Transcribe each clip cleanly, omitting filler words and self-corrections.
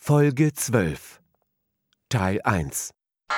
Folge 12, Teil 1.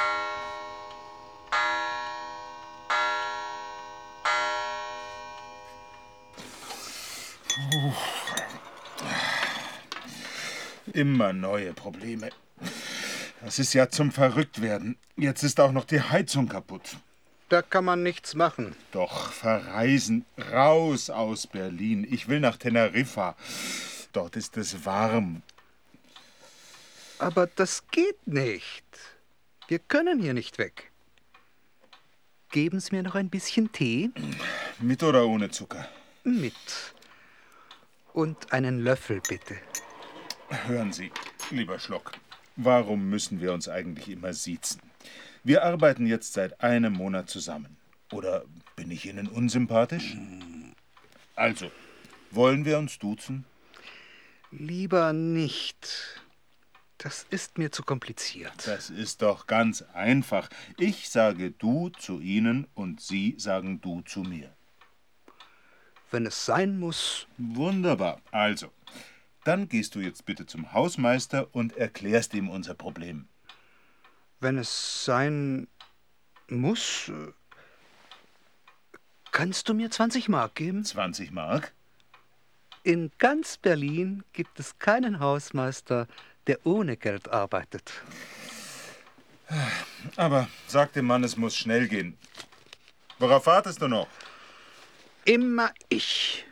Immer neue Probleme. Das ist ja zum Verrücktwerden. Jetzt ist auch noch die Heizung kaputt. Da kann man nichts machen. Doch verreisen, raus aus Berlin. Ich will nach Teneriffa. Dort ist es warm. Aber das geht nicht. Wir können hier nicht weg. Geben Sie mir noch ein bisschen Tee? Mit oder ohne Zucker? Mit. Und einen Löffel, bitte. Hören Sie, lieber Schlock, warum müssen wir uns eigentlich immer siezen? Wir arbeiten jetzt seit einem Monat zusammen. Oder bin ich Ihnen unsympathisch? Also, wollen wir uns duzen? Lieber nicht. Das ist mir zu kompliziert. Das ist doch ganz einfach. Ich sage du zu Ihnen und Sie sagen du zu mir. Wenn es sein muss. Wunderbar. Also, dann gehst du jetzt bitte zum Hausmeister und erklärst ihm unser Problem. Wenn es sein muss, kannst du mir 20 Mark geben? 20 Mark? In ganz Berlin gibt es keinen Hausmeister, der ohne Geld arbeitet. Aber sag dem Mann, es muss schnell gehen. Worauf wartest du noch? Immer ich.